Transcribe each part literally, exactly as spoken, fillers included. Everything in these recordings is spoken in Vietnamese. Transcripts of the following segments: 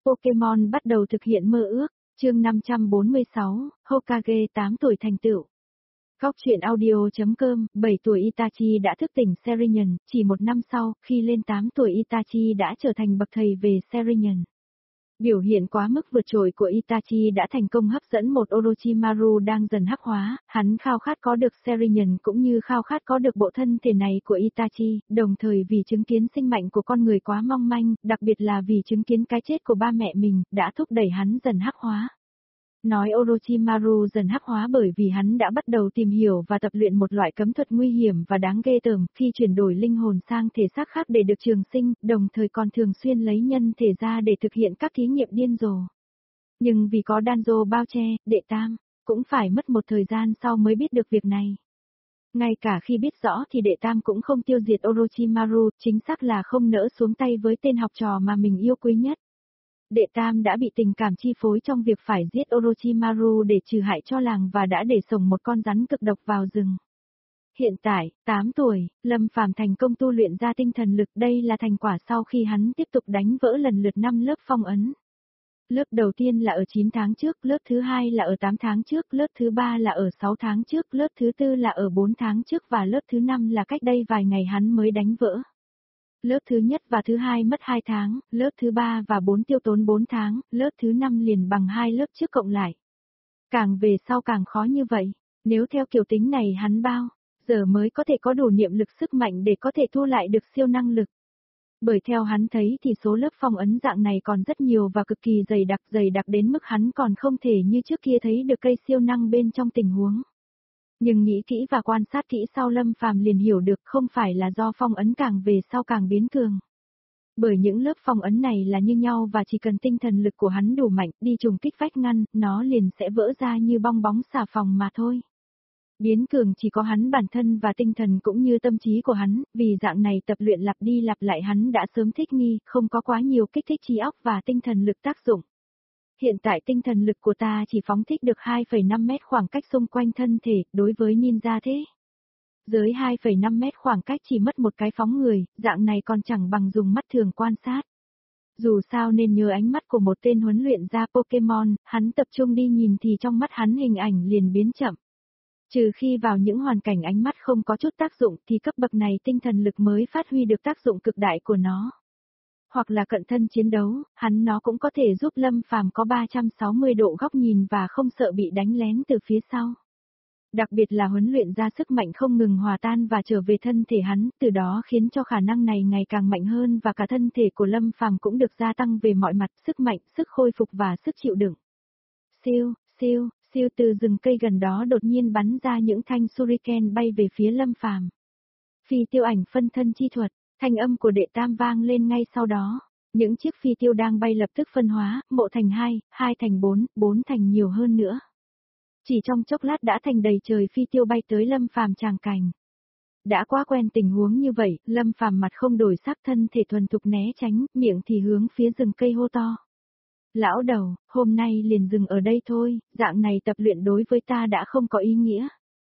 Pokemon bắt đầu thực hiện mơ ước, chương năm trăm bốn mươi sáu, Hokage tám tuổi thành tựu. Góc truyện audio.com, bảy tuổi Itachi đã thức tỉnh Sharingan, chỉ một năm sau, khi lên tám tuổi Itachi đã trở thành bậc thầy về Sharingan. Biểu hiện quá mức vượt trội của Itachi đã thành công hấp dẫn một Orochimaru đang dần hắc hóa, hắn khao khát có được Sharingan cũng như khao khát có được bộ thân thể này của Itachi, đồng thời vì chứng kiến sinh mệnh của con người quá mong manh, đặc biệt là vì chứng kiến cái chết của ba mẹ mình, đã thúc đẩy hắn dần hắc hóa. Nói Orochimaru dần hắc hóa bởi vì hắn đã bắt đầu tìm hiểu và tập luyện một loại cấm thuật nguy hiểm và đáng ghê tởm khi chuyển đổi linh hồn sang thể xác khác để được trường sinh, đồng thời còn thường xuyên lấy nhân thể ra để thực hiện các thí nghiệm điên rồ. Nhưng vì có Danzo bao che, đệ tam, cũng phải mất một thời gian sau mới biết được việc này. Ngay cả khi biết rõ thì đệ tam cũng không tiêu diệt Orochimaru, chính xác là không nỡ xuống tay với tên học trò mà mình yêu quý nhất. Đệ tam đã bị tình cảm chi phối trong việc phải giết Orochimaru để trừ hại cho làng và đã để sổng một con rắn cực độc vào rừng. Hiện tại, tám tuổi, Lâm Phàm thành công tu luyện ra tinh thần lực, đây là thành quả sau khi hắn tiếp tục đánh vỡ lần lượt năm lớp phong ấn. Lớp đầu tiên là ở chín tháng trước, lớp thứ hai là ở tám tháng trước, lớp thứ ba là ở sáu tháng trước, lớp thứ tư là ở bốn tháng trước và lớp thứ năm là cách đây vài ngày hắn mới đánh vỡ. Lớp thứ nhất và thứ hai mất hai tháng, lớp thứ ba và bốn tiêu tốn bốn tháng, lớp thứ năm liền bằng hai lớp trước cộng lại. Càng về sau càng khó như vậy, nếu theo kiểu tính này hắn bao giờ mới có thể có đủ niệm lực sức mạnh để có thể thu lại được siêu năng lực. Bởi theo hắn thấy thì số lớp phong ấn dạng này còn rất nhiều và cực kỳ dày đặc dày đặc đến mức hắn còn không thể như trước kia thấy được cây siêu năng bên trong tình huống. Nhưng nghĩ kỹ và quan sát kỹ sau Lâm Phàm liền hiểu được không phải là do phong ấn càng về sau càng biến cường. Bởi những lớp phong ấn này là như nhau và chỉ cần tinh thần lực của hắn đủ mạnh đi trùng kích vách ngăn, nó liền sẽ vỡ ra như bong bóng xà phòng mà thôi. Biến cường chỉ có hắn bản thân và tinh thần cũng như tâm trí của hắn, vì dạng này tập luyện lặp đi lặp lại hắn đã sớm thích nghi, không có quá nhiều kích thích trí óc và tinh thần lực tác dụng. Hiện tại tinh thần lực của ta chỉ phóng thích được hai phẩy năm mét khoảng cách xung quanh thân thể, đối với ninja thế. Dưới hai phẩy năm mét khoảng cách chỉ mất một cái phóng người, dạng này còn chẳng bằng dùng mắt thường quan sát. Dù sao nên nhớ ánh mắt của một tên huấn luyện ra Pokemon, hắn tập trung đi nhìn thì trong mắt hắn hình ảnh liền biến chậm. Trừ khi vào những hoàn cảnh ánh mắt không có chút tác dụng thì cấp bậc này tinh thần lực mới phát huy được tác dụng cực đại của nó. Hoặc là cận thân chiến đấu, hắn nó cũng có thể giúp Lâm Phàm có ba trăm sáu mươi độ góc nhìn và không sợ bị đánh lén từ phía sau. Đặc biệt là huấn luyện ra sức mạnh không ngừng hòa tan và trở về thân thể hắn, từ đó khiến cho khả năng này ngày càng mạnh hơn và cả thân thể của Lâm Phàm cũng được gia tăng về mọi mặt, sức mạnh, sức khôi phục và sức chịu đựng. Siêu, siêu, siêu từ rừng cây gần đó đột nhiên bắn ra những thanh shuriken bay về phía Lâm Phàm. Phi tiêu ảnh phân thân chi thuật. Thanh âm của đệ tam vang lên ngay sau đó, những chiếc phi tiêu đang bay lập tức phân hóa, một thành hai, hai thành bốn, bốn thành nhiều hơn nữa. Chỉ trong chốc lát đã thành đầy trời phi tiêu bay tới Lâm Phàm tràng cảnh. Đã quá quen tình huống như vậy, Lâm Phàm mặt không đổi sắc, thân thể thuần thục né tránh, miệng thì hướng phía rừng cây hô to. Lão đầu, hôm nay liền dừng ở đây thôi, dạng này tập luyện đối với ta đã không có ý nghĩa.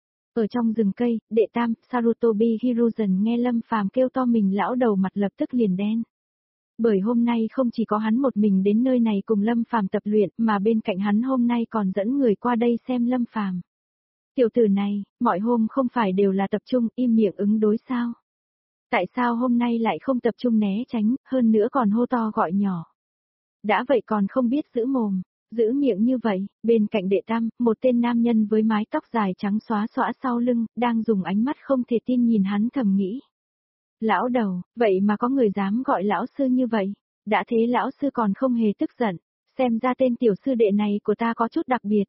Ở trong rừng cây, đệ tam, Sarutobi Hiruzen nghe Lâm Phàm kêu to mình lão đầu mặt lập tức liền đen. Bởi hôm nay không chỉ có hắn một mình đến nơi này cùng Lâm Phàm tập luyện, mà bên cạnh hắn hôm nay còn dẫn người qua đây xem Lâm Phàm. Tiểu tử này, mọi hôm không phải đều là tập trung, im miệng ứng đối sao? Tại sao hôm nay lại không tập trung né tránh, hơn nữa còn hô to gọi nhỏ? Đã vậy còn không biết giữ mồm. Giữ miệng như vậy, bên cạnh đệ tam, một tên nam nhân với mái tóc dài trắng xóa xõa sau lưng, đang dùng ánh mắt không thể tin nhìn hắn thầm nghĩ. Lão đầu, vậy mà có người dám gọi lão sư như vậy, đã thế lão sư còn không hề tức giận, xem ra tên tiểu sư đệ này của ta có chút đặc biệt.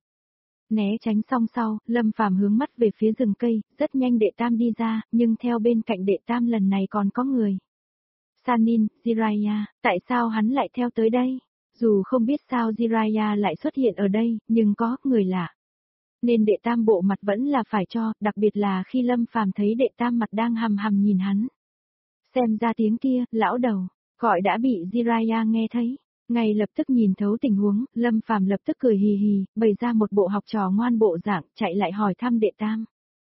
Né tránh xong sau, Lâm Phàm hướng mắt về phía rừng cây, rất nhanh đệ tam đi ra, nhưng theo bên cạnh đệ tam lần này còn có người. Sanin, Jiraiya, tại sao hắn lại theo tới đây? Dù không biết sao Jiraiya lại xuất hiện ở đây, nhưng có người lạ. Nên đệ tam bộ mặt vẫn là phải cho, đặc biệt là khi Lâm Phàm thấy đệ tam mặt đang hầm hầm nhìn hắn. Xem ra tiếng kia, lão đầu, gọi đã bị Jiraiya nghe thấy. Ngay lập tức nhìn thấu tình huống, Lâm Phàm lập tức cười hì hì, bày ra một bộ học trò ngoan bộ dạng, chạy lại hỏi thăm đệ tam.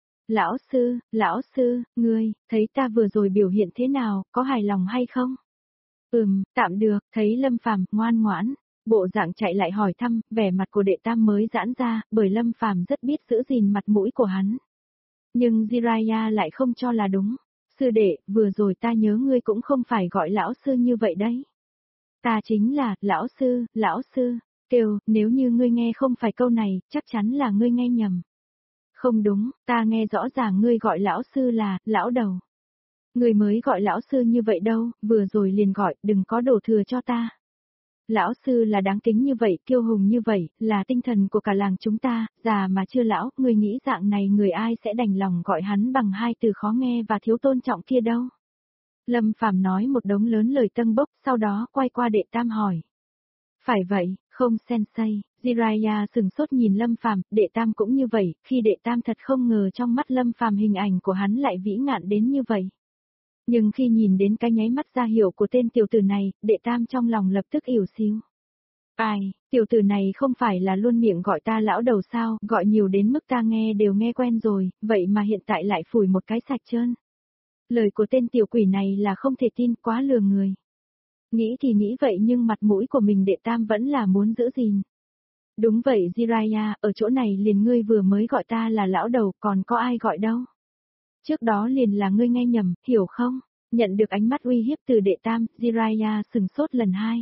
Lão sư, lão sư, ngươi, thấy ta vừa rồi biểu hiện thế nào, có hài lòng hay không? Ừm, tạm được, thấy Lâm Phàm ngoan ngoãn, Bộ dạng chạy lại hỏi thăm, vẻ mặt của đệ tam mới giãn ra, bởi Lâm Phàm rất biết giữ gìn mặt mũi của hắn. Nhưng Jiraiya lại không cho là đúng. Sư đệ, vừa rồi ta nhớ ngươi cũng không phải gọi lão sư như vậy đấy. Ta chính là, lão sư, lão sư. Kêu, nếu như ngươi nghe không phải câu này, chắc chắn là ngươi nghe nhầm. Không đúng, ta nghe rõ ràng ngươi gọi lão sư là, lão đầu. Ngươi mới gọi lão sư như vậy đâu, vừa rồi liền gọi, đừng có đổ thừa cho ta. Lão sư là đáng kính như vậy, kiêu hùng như vậy, là tinh thần của cả làng chúng ta, già mà chưa lão, ngươi nghĩ dạng này người ai sẽ đành lòng gọi hắn bằng hai từ khó nghe và thiếu tôn trọng kia đâu. Lâm Phàm nói một đống lớn lời tân bốc, sau đó quay qua đệ tam hỏi. Phải vậy, không sensei, Jiraiya sừng sốt nhìn Lâm Phàm, đệ tam cũng như vậy, khi đệ tam thật không ngờ trong mắt Lâm Phàm hình ảnh của hắn lại vĩ ngạn đến như vậy. Nhưng khi nhìn đến cái nháy mắt ra hiệu của tên tiểu tử này, đệ tam trong lòng lập tức ỉu xìu. Ai, tiểu tử này không phải là luôn miệng gọi ta lão đầu sao, gọi nhiều đến mức ta nghe đều nghe quen rồi, vậy mà hiện tại lại phủi một cái sạch trơn. Lời của tên tiểu quỷ này là không thể tin, quá lừa người. Nghĩ thì nghĩ vậy nhưng mặt mũi của mình đệ tam vẫn là muốn giữ gìn. Đúng vậy Jiraiya, ở chỗ này liền ngươi vừa mới gọi ta là lão đầu, còn có ai gọi đâu. Trước đó liền là ngươi nghe nhầm, hiểu không? Nhận được ánh mắt uy hiếp từ đệ tam, Jiraiya sừng sốt lần hai.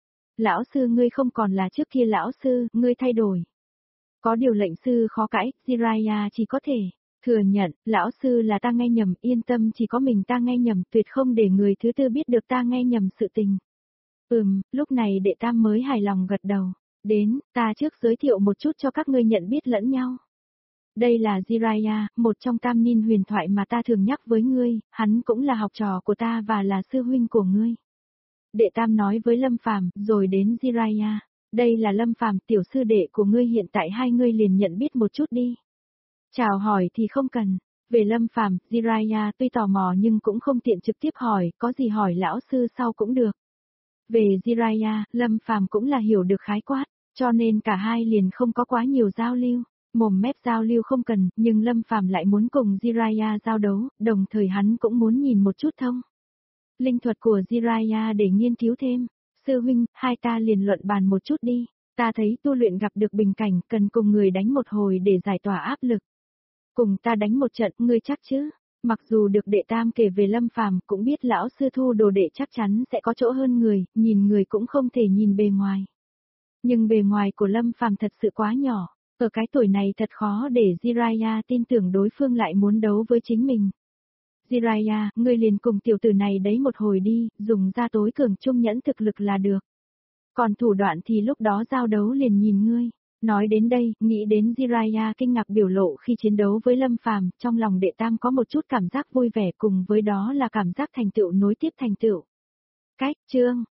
Lão sư ngươi không còn là trước kia lão sư, ngươi thay đổi. Có điều lệnh sư khó cãi, Jiraiya chỉ có thể thừa nhận, lão sư là ta nghe nhầm, yên tâm chỉ có mình ta nghe nhầm, tuyệt không để người thứ tư biết được ta nghe nhầm sự tình. Ừm, lúc này đệ tam mới hài lòng gật đầu. Đến, ta trước giới thiệu một chút cho các ngươi nhận biết lẫn nhau. Đây là Jiraiya, một trong tam nin huyền thoại mà ta thường nhắc với ngươi, hắn cũng là học trò của ta và là sư huynh của ngươi. Đệ tam nói với Lâm Phàm, rồi đến Jiraiya. Đây là Lâm Phàm, tiểu sư đệ của ngươi, hiện tại hai ngươi liền nhận biết một chút đi. Chào hỏi thì không cần. Về Lâm Phàm, Jiraiya tuy tò mò nhưng cũng không tiện trực tiếp hỏi, có gì hỏi lão sư sau cũng được. Về Jiraiya, Lâm Phàm cũng là hiểu được khái quát, cho nên cả hai liền không có quá nhiều giao lưu. Mồm mép giao lưu không cần, nhưng Lâm Phàm lại muốn cùng Jiraiya giao đấu, đồng thời hắn cũng muốn nhìn một chút thông. Linh thuật của Jiraiya để nghiên cứu thêm. Sư huynh, hai ta liền luận bàn một chút đi. Ta thấy tu luyện gặp được bình cảnh, cần cùng người đánh một hồi để giải tỏa áp lực. Cùng ta đánh một trận, ngươi chắc chứ? Mặc dù được đệ tam kể về Lâm Phàm, cũng biết lão sư thu đồ đệ chắc chắn sẽ có chỗ hơn người, nhìn người cũng không thể nhìn bề ngoài. Nhưng bề ngoài của Lâm Phàm thật sự quá nhỏ, ở cái tuổi này thật khó để Jiraiya tin tưởng đối phương lại muốn đấu với chính mình. Jiraiya, ngươi liền cùng tiểu tử này đấy một hồi đi, dùng ra tối cường trung nhẫn thực lực là được. Còn thủ đoạn thì lúc đó giao đấu liền nhìn ngươi. Nói đến đây, nghĩ đến Jiraiya kinh ngạc biểu lộ khi chiến đấu với Lâm Phàm, trong lòng đệ tam có một chút cảm giác vui vẻ, cùng với đó là cảm giác thành tựu nối tiếp thành tựu. Cách, chương